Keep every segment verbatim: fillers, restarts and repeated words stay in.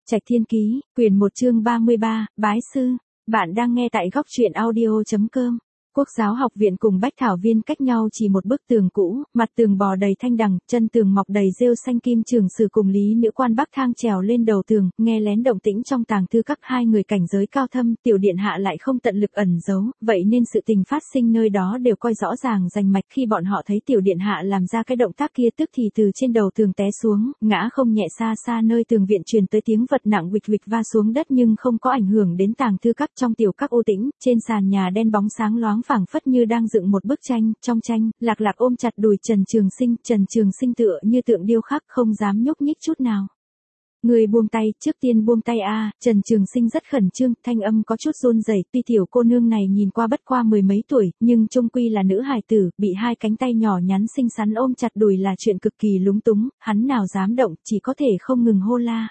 Trạch Thiên Ký, quyển một chương ba mươi ba, Bái Sư. Bạn đang nghe tại góc truyện audio chấm com. Quốc giáo học viện cùng Bách Thảo Viên cách nhau chỉ một bức tường cũ, mặt tường bò đầy thanh đằng, chân tường mọc đầy rêu xanh. Kim Trường Sử cùng Lý Nữ Quan Bắc thang trèo lên đầu tường, nghe lén động tĩnh trong tàng thư các. Hai người cảnh giới cao thâm, tiểu điện hạ lại không tận lực ẩn giấu, vậy nên sự tình phát sinh nơi đó đều coi rõ ràng rành mạch. Khi bọn họ thấy tiểu điện hạ làm ra cái động tác kia, tức thì từ trên đầu tường té xuống, ngã không nhẹ. Xa xa nơi tường viện truyền tới tiếng vật nặng huỵch huỵch va xuống đất, nhưng không có ảnh hưởng đến tàng thư các. Trong tiểu các u tĩnh, trên sàn nhà đen bóng sáng loáng phảng phất như đang dựng một bức tranh. Trong tranh, Lạc Lạc ôm chặt đùi Trần Trường Sinh, Trần Trường Sinh tựa như tượng điêu khắc, không dám nhúc nhích chút nào. Người buông tay, trước tiên buông tay a. À, Trần Trường Sinh rất khẩn trương, thanh âm có chút run rẩy. Tuy tiểu cô nương này nhìn qua bất qua mười mấy tuổi, nhưng chung quy là nữ hài tử, bị hai cánh tay nhỏ nhắn xinh xắn ôm chặt đùi là chuyện cực kỳ lúng túng, hắn nào dám động, chỉ có thể không ngừng hô la.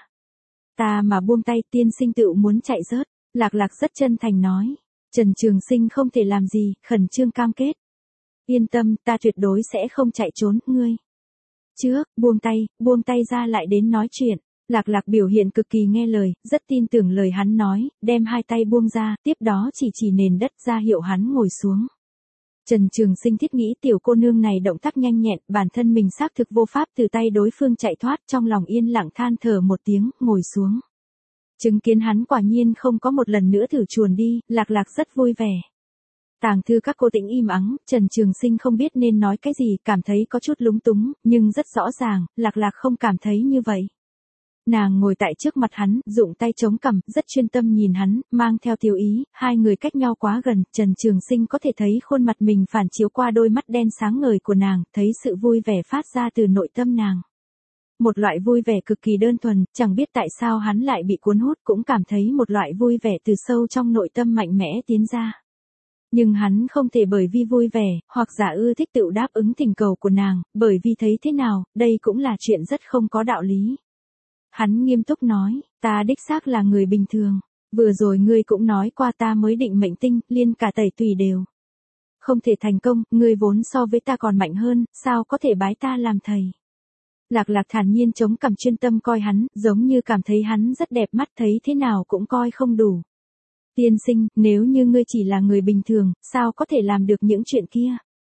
Ta mà buông tay, tiên sinh tự muốn chạy rớt. Lạc Lạc rất chân thành nói. Trần Trường Sinh không thể làm gì, khẩn trương cam kết. Yên tâm, ta tuyệt đối sẽ không chạy trốn, ngươi. Trước, buông tay, buông tay ra lại đến nói chuyện. Lạc Lạc biểu hiện cực kỳ nghe lời, rất tin tưởng lời hắn nói, đem hai tay buông ra, tiếp đó chỉ chỉ nền đất ra hiệu hắn ngồi xuống. Trần Trường Sinh thiết nghĩ tiểu cô nương này động tác nhanh nhẹn, bản thân mình xác thực vô pháp từ tay đối phương chạy thoát, trong lòng yên lặng than thở một tiếng, ngồi xuống. Chứng kiến hắn quả nhiên không có một lần nữa thử chuồn đi, Lạc Lạc rất vui vẻ. Tàng thư các cô tĩnh im ắng, Trần Trường Sinh không biết nên nói cái gì, cảm thấy có chút lúng túng, nhưng rất rõ ràng, Lạc Lạc không cảm thấy như vậy. Nàng ngồi tại trước mặt hắn, dụng tay chống cằm, rất chuyên tâm nhìn hắn, mang theo tiêu ý. Hai người cách nhau quá gần, Trần Trường Sinh có thể thấy khuôn mặt mình phản chiếu qua đôi mắt đen sáng ngời của nàng, thấy sự vui vẻ phát ra từ nội tâm nàng. Một loại vui vẻ cực kỳ đơn thuần, chẳng biết tại sao hắn lại bị cuốn hút, cũng cảm thấy một loại vui vẻ từ sâu trong nội tâm mạnh mẽ tiến ra. Nhưng hắn không thể bởi vì vui vẻ, hoặc giả ưa thích tự đáp ứng thỉnh cầu của nàng, bởi vì thấy thế nào, đây cũng là chuyện rất không có đạo lý. Hắn nghiêm túc nói, ta đích xác là người bình thường, vừa rồi ngươi cũng nói qua ta mới định mệnh tinh, liên cả tẩy tùy đều. Không thể thành công, ngươi vốn so với ta còn mạnh hơn, sao có thể bái ta làm thầy. Lạc Lạc thản nhiên chống cằm chuyên tâm coi hắn, giống như cảm thấy hắn rất đẹp mắt, thấy thế nào cũng coi không đủ. Tiên sinh, nếu như ngươi chỉ là người bình thường, sao có thể làm được những chuyện kia?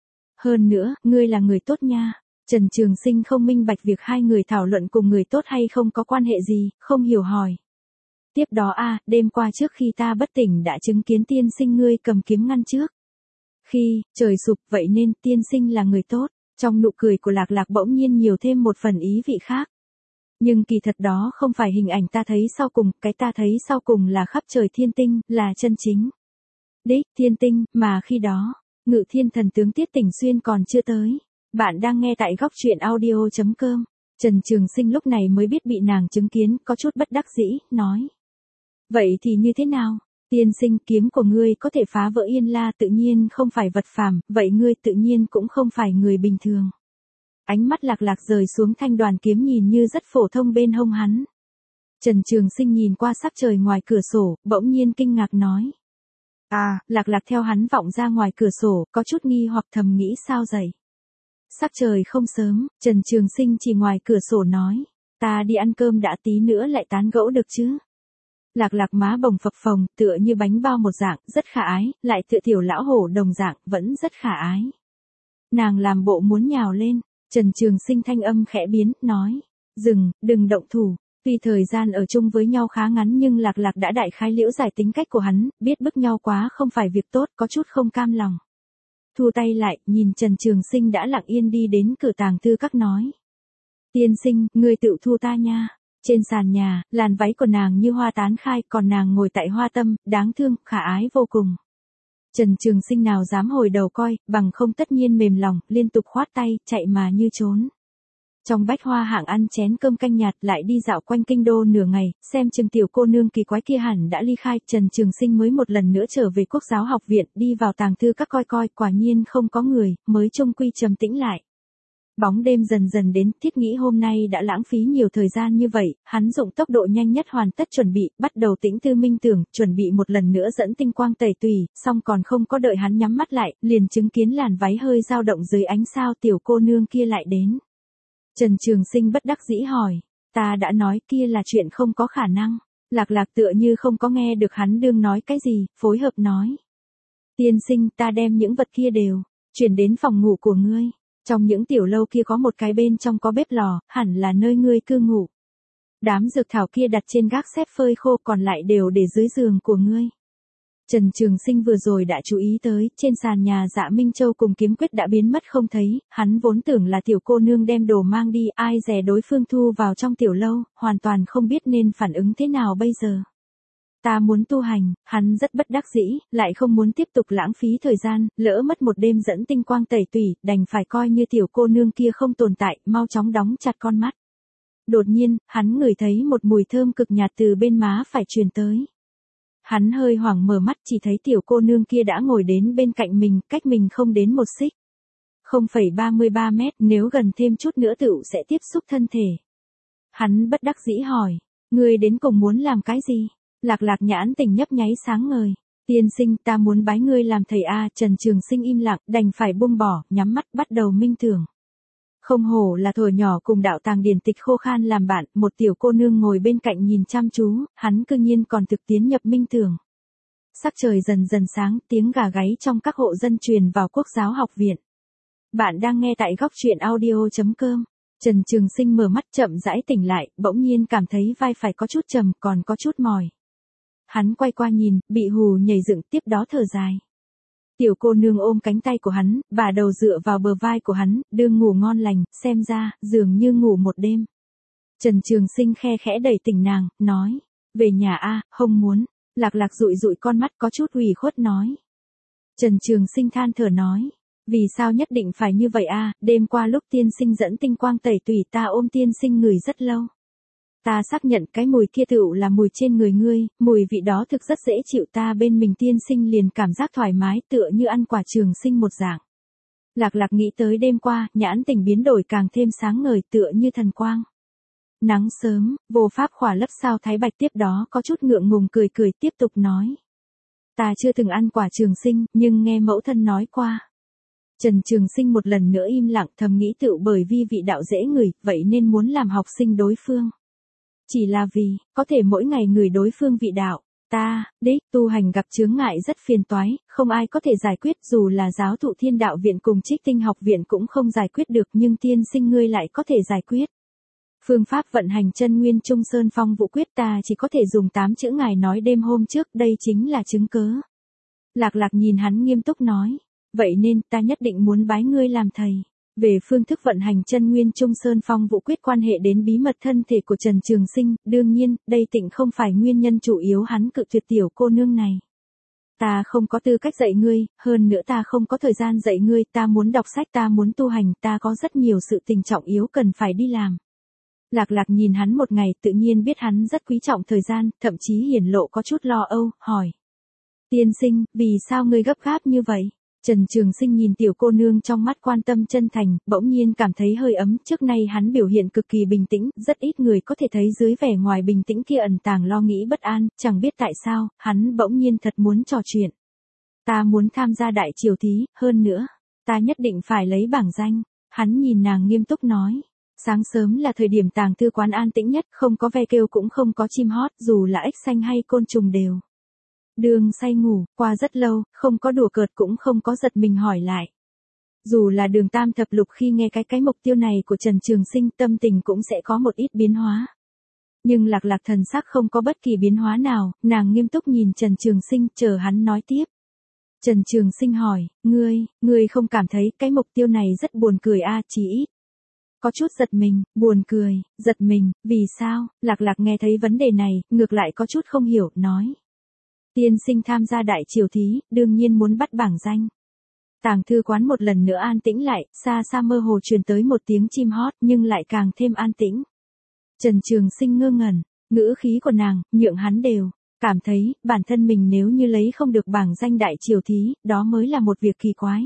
Hơn nữa, ngươi là người tốt nha. Trần Trường Sinh không minh bạch việc hai người thảo luận cùng người tốt hay không có quan hệ gì, không hiểu hỏi. Tiếp đó a, à, đêm qua trước khi ta bất tỉnh đã chứng kiến tiên sinh ngươi cầm kiếm ngăn trước. Khi, trời sụp, vậy nên tiên sinh là người tốt. Trong nụ cười của Lạc Lạc bỗng nhiên nhiều thêm một phần ý vị khác. Nhưng kỳ thật đó không phải hình ảnh ta thấy sau cùng, cái ta thấy sau cùng là khắp trời thiên tinh, là chân chính. Đích, thiên tinh, mà khi đó, Ngự Thiên thần tướng Tiết Tỉnh Xuyên còn chưa tới. Bạn đang nghe tại góc truyện audio chấm com. Trần Trường Sinh lúc này mới biết bị nàng chứng kiến, có chút bất đắc dĩ, nói. Vậy thì như thế nào? Tiên sinh, kiếm của ngươi có thể phá vỡ Yên La tự nhiên không phải vật phàm, vậy ngươi tự nhiên cũng không phải người bình thường. Ánh mắt Lạc Lạc rời xuống thanh đoàn kiếm nhìn như rất phổ thông bên hông hắn. Trần Trường Sinh nhìn qua sắc trời ngoài cửa sổ, bỗng nhiên kinh ngạc nói. À, Lạc Lạc theo hắn vọng ra ngoài cửa sổ, có chút nghi hoặc thầm nghĩ sao vậy? Sắc trời không sớm, Trần Trường Sinh chỉ ngoài cửa sổ nói. Ta đi ăn cơm đã, tí nữa lại tán gẫu được chứ? Lạc Lạc má bồng phập phồng, tựa như bánh bao một dạng, rất khả ái, lại tựa tiểu lão hổ đồng dạng, vẫn rất khả ái. Nàng làm bộ muốn nhào lên, Trần Trường Sinh thanh âm khẽ biến, nói. Dừng, đừng động thủ. Tuy thời gian ở chung với nhau khá ngắn nhưng Lạc Lạc đã đại khái liễu giải tính cách của hắn, biết bức nhau quá không phải việc tốt, có chút không cam lòng. Thu tay lại, nhìn Trần Trường Sinh đã lặng yên đi đến cửa tàng thư các nói. Tiên sinh, ngươi tự thu ta nha. Trên sàn nhà, làn váy của nàng như hoa tán khai, còn nàng ngồi tại hoa tâm, đáng thương, khả ái vô cùng. Trần Trường Sinh nào dám hồi đầu coi, bằng không tất nhiên mềm lòng, liên tục khoát tay, chạy mà như trốn. Trong bách hoa hạng ăn chén cơm canh nhạt, lại đi dạo quanh kinh đô nửa ngày, xem chừng tiểu cô nương kỳ quái kia hẳn đã ly khai, Trần Trường Sinh mới một lần nữa trở về Quốc giáo học viện, đi vào tàng thư các coi coi, quả nhiên không có người, mới trông quy trầm tĩnh lại. Bóng đêm dần dần đến, thiết nghĩ hôm nay đã lãng phí nhiều thời gian như vậy, hắn dụng tốc độ nhanh nhất hoàn tất chuẩn bị, bắt đầu tĩnh tư minh tưởng, chuẩn bị một lần nữa dẫn tinh quang tẩy tùy, xong còn không có đợi hắn nhắm mắt lại, liền chứng kiến làn váy hơi dao động dưới ánh sao, tiểu cô nương kia lại đến. Trần Trường Sinh bất đắc dĩ hỏi, Ta đã nói kia là chuyện không có khả năng. Lạc Lạc tựa như không có nghe được hắn đương nói cái gì, phối hợp nói. Tiên sinh, ta đem những vật kia đều chuyển đến phòng ngủ của ngươi. Trong những tiểu lâu kia có một cái bên trong có bếp lò, hẳn là nơi ngươi cư ngụ. Đám dược thảo kia đặt trên gác xếp phơi khô, còn lại đều để dưới giường của ngươi. Trần Trường Sinh vừa rồi đã chú ý tới, trên sàn nhà Dạ Minh Châu cùng kiếm quyết đã biến mất không thấy, hắn vốn tưởng là tiểu cô nương đem đồ mang đi, ai dè đối phương thu vào trong tiểu lâu, hoàn toàn không biết nên phản ứng thế nào bây giờ. Ta muốn tu hành, hắn rất bất đắc dĩ, lại không muốn tiếp tục lãng phí thời gian, lỡ mất một đêm dẫn tinh quang tẩy tủy, đành phải coi như tiểu cô nương kia không tồn tại, mau chóng đóng chặt con mắt. Đột nhiên, hắn ngửi thấy một mùi thơm cực nhạt từ bên má phải truyền tới. Hắn hơi hoảng mở mắt, chỉ thấy tiểu cô nương kia đã ngồi đến bên cạnh mình, cách mình không đến một xích. không phẩy ba mươi ba mét, nếu gần thêm chút nữa tựu sẽ tiếp xúc thân thể. Hắn bất đắc dĩ hỏi, ngươi đến cùng muốn làm cái gì? Lạc Lạc nhãn tình nhấp nháy sáng ngời. Tiên sinh, ta muốn bái ngươi làm thầy a. Trần Trường Sinh im lặng, đành phải buông bỏ, nhắm mắt bắt đầu minh tưởng. Không hổ là thuở nhỏ cùng đạo tàng điển tịch khô khan làm bạn, một tiểu cô nương ngồi bên cạnh nhìn chăm chú, hắn cư nhiên còn thực tiến nhập minh tưởng. Sắc trời dần dần sáng, tiếng gà gáy trong các hộ dân truyền vào Quốc giáo học viện. Bạn đang nghe tại góc truyện audio chấm com. Trần Trường Sinh mở mắt chậm rãi tỉnh lại, bỗng nhiên cảm thấy vai phải có chút trầm, còn có chút mỏi. Hắn quay qua nhìn, bị hù nhảy dựng, tiếp đó thở dài. Tiểu cô nương ôm cánh tay của hắn, bà đầu dựa vào bờ vai của hắn, đương ngủ ngon lành, xem ra, dường như ngủ một đêm. Trần Trường Sinh khe khẽ đẩy tỉnh nàng, nói, về nhà a, không muốn. Lạc Lạc dụi dụi con mắt có chút ủy khuất nói. Trần Trường Sinh than thở nói, vì sao nhất định phải như vậy a? Đêm qua lúc tiên sinh dẫn tinh quang tẩy tủy ta ôm tiên sinh ngửi rất lâu. Ta xác nhận cái mùi kia tựu là mùi trên người ngươi, mùi vị đó thực rất dễ chịu, ta bên mình tiên sinh liền cảm giác thoải mái tựa như ăn quả Trường Sinh một dạng. Lạc Lạc nghĩ tới đêm qua, nhãn tình biến đổi càng thêm sáng ngời tựa như thần quang. Nắng sớm, vô pháp khỏa lấp sao thái bạch, tiếp đó có chút ngượng ngùng cười cười tiếp tục nói. Ta chưa từng ăn quả Trường Sinh, nhưng nghe mẫu thân nói qua. Trần Trường Sinh một lần nữa im lặng, thầm nghĩ tựu bởi vì vị đạo dễ ngửi, vậy nên muốn làm học sinh đối phương. Chỉ là vì, có thể mỗi ngày ngửi đối phương vị đạo, ta, đích, tu hành gặp chướng ngại rất phiền toái, không ai có thể giải quyết, dù là giáo thụ Thiên Đạo Viện cùng Trích Tinh Học Viện cũng không giải quyết được, nhưng tiên sinh ngươi lại có thể giải quyết. Phương pháp vận hành chân nguyên Trung Sơn Phong Vũ Quyết ta chỉ có thể dùng tám chữ ngài nói đêm hôm trước, đây chính là chứng cớ. Lạc Lạc nhìn hắn nghiêm túc nói, vậy nên ta nhất định muốn bái ngươi làm thầy. Về phương thức vận hành chân nguyên Trung Sơn Phong Vũ Quyết quan hệ đến bí mật thân thể của Trần Trường Sinh, đương nhiên, đây tịnh không phải nguyên nhân chủ yếu hắn cự tuyệt tiểu cô nương này. Ta không có tư cách dạy ngươi, hơn nữa ta không có thời gian dạy ngươi, ta muốn đọc sách, ta muốn tu hành, ta có rất nhiều sự tình trọng yếu cần phải đi làm. Lạc Lạc nhìn hắn một ngày, tự nhiên biết hắn rất quý trọng thời gian, thậm chí hiển lộ có chút lo âu, hỏi. Tiên sinh, vì sao ngươi gấp gáp như vậy? Trần Trường Sinh nhìn tiểu cô nương trong mắt quan tâm chân thành, bỗng nhiên cảm thấy hơi ấm, trước nay hắn biểu hiện cực kỳ bình tĩnh, rất ít người có thể thấy dưới vẻ ngoài bình tĩnh kia ẩn tàng lo nghĩ bất an, chẳng biết tại sao, hắn bỗng nhiên thật muốn trò chuyện. Ta muốn tham gia đại triều thí, hơn nữa, ta nhất định phải lấy bảng danh. Hắn nhìn nàng nghiêm túc nói. Sáng sớm là thời điểm tàng thư quán an tĩnh nhất, không có ve kêu cũng không có chim hót, dù là ếch xanh hay côn trùng đều. Đường say ngủ, qua rất lâu, không có đùa cợt cũng không có giật mình hỏi lại. Dù là Đường Tam thập lục khi nghe cái cái mục tiêu này của Trần Trường Sinh, tâm tình cũng sẽ có một ít biến hóa. Nhưng Lạc Lạc thần sắc không có bất kỳ biến hóa nào, nàng nghiêm túc nhìn Trần Trường Sinh, chờ hắn nói tiếp. Trần Trường Sinh hỏi, ngươi, ngươi không cảm thấy cái mục tiêu này rất buồn cười a? Chỉ ít. Có chút giật mình, buồn cười, giật mình, vì sao? Lạc Lạc nghe thấy vấn đề này, ngược lại có chút không hiểu, nói. Tiên sinh tham gia đại triều thí, đương nhiên muốn bắt bảng danh. Tàng thư quán một lần nữa an tĩnh lại, xa xa mơ hồ truyền tới một tiếng chim hót, nhưng lại càng thêm an tĩnh. Trần Trường Sinh ngơ ngẩn, ngữ khí của nàng, nhượng hắn đều cảm thấy, bản thân mình nếu như lấy không được bảng danh đại triều thí, đó mới là một việc kỳ quái.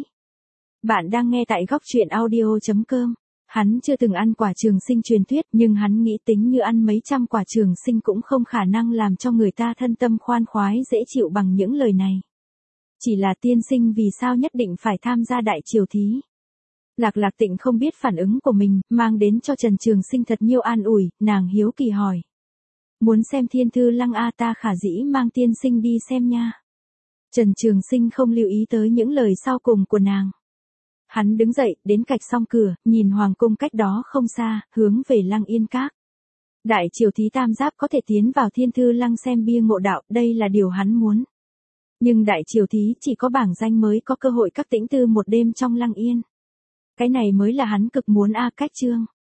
Bạn đang nghe tại góc truyện audio chấm com. Hắn chưa từng ăn quả Trường Sinh truyền thuyết, nhưng hắn nghĩ tính như ăn mấy trăm quả Trường Sinh cũng không khả năng làm cho người ta thân tâm khoan khoái dễ chịu bằng những lời này. Chỉ là tiên sinh vì sao nhất định phải tham gia đại triều thí? Lạc Lạc Tịnh không biết phản ứng của mình, mang đến cho Trần Trường Sinh thật nhiều an ủi, nàng hiếu kỳ hỏi. Muốn xem Thiên Thư Lăng a, ta khả dĩ mang tiên sinh đi xem nha. Trần Trường Sinh không lưu ý tới những lời sau cùng của nàng. Hắn đứng dậy, đến cạch song cửa, nhìn hoàng cung cách đó không xa, hướng về Lăng Yên Các. Đại triều thí tam giáp có thể tiến vào Thiên Thư Lăng xem bia ngộ đạo, đây là điều hắn muốn. Nhưng đại triều thí chỉ có bảng danh mới có cơ hội các tĩnh tư một đêm trong Lăng Yên. Cái này mới là hắn cực muốn a. Cách chương.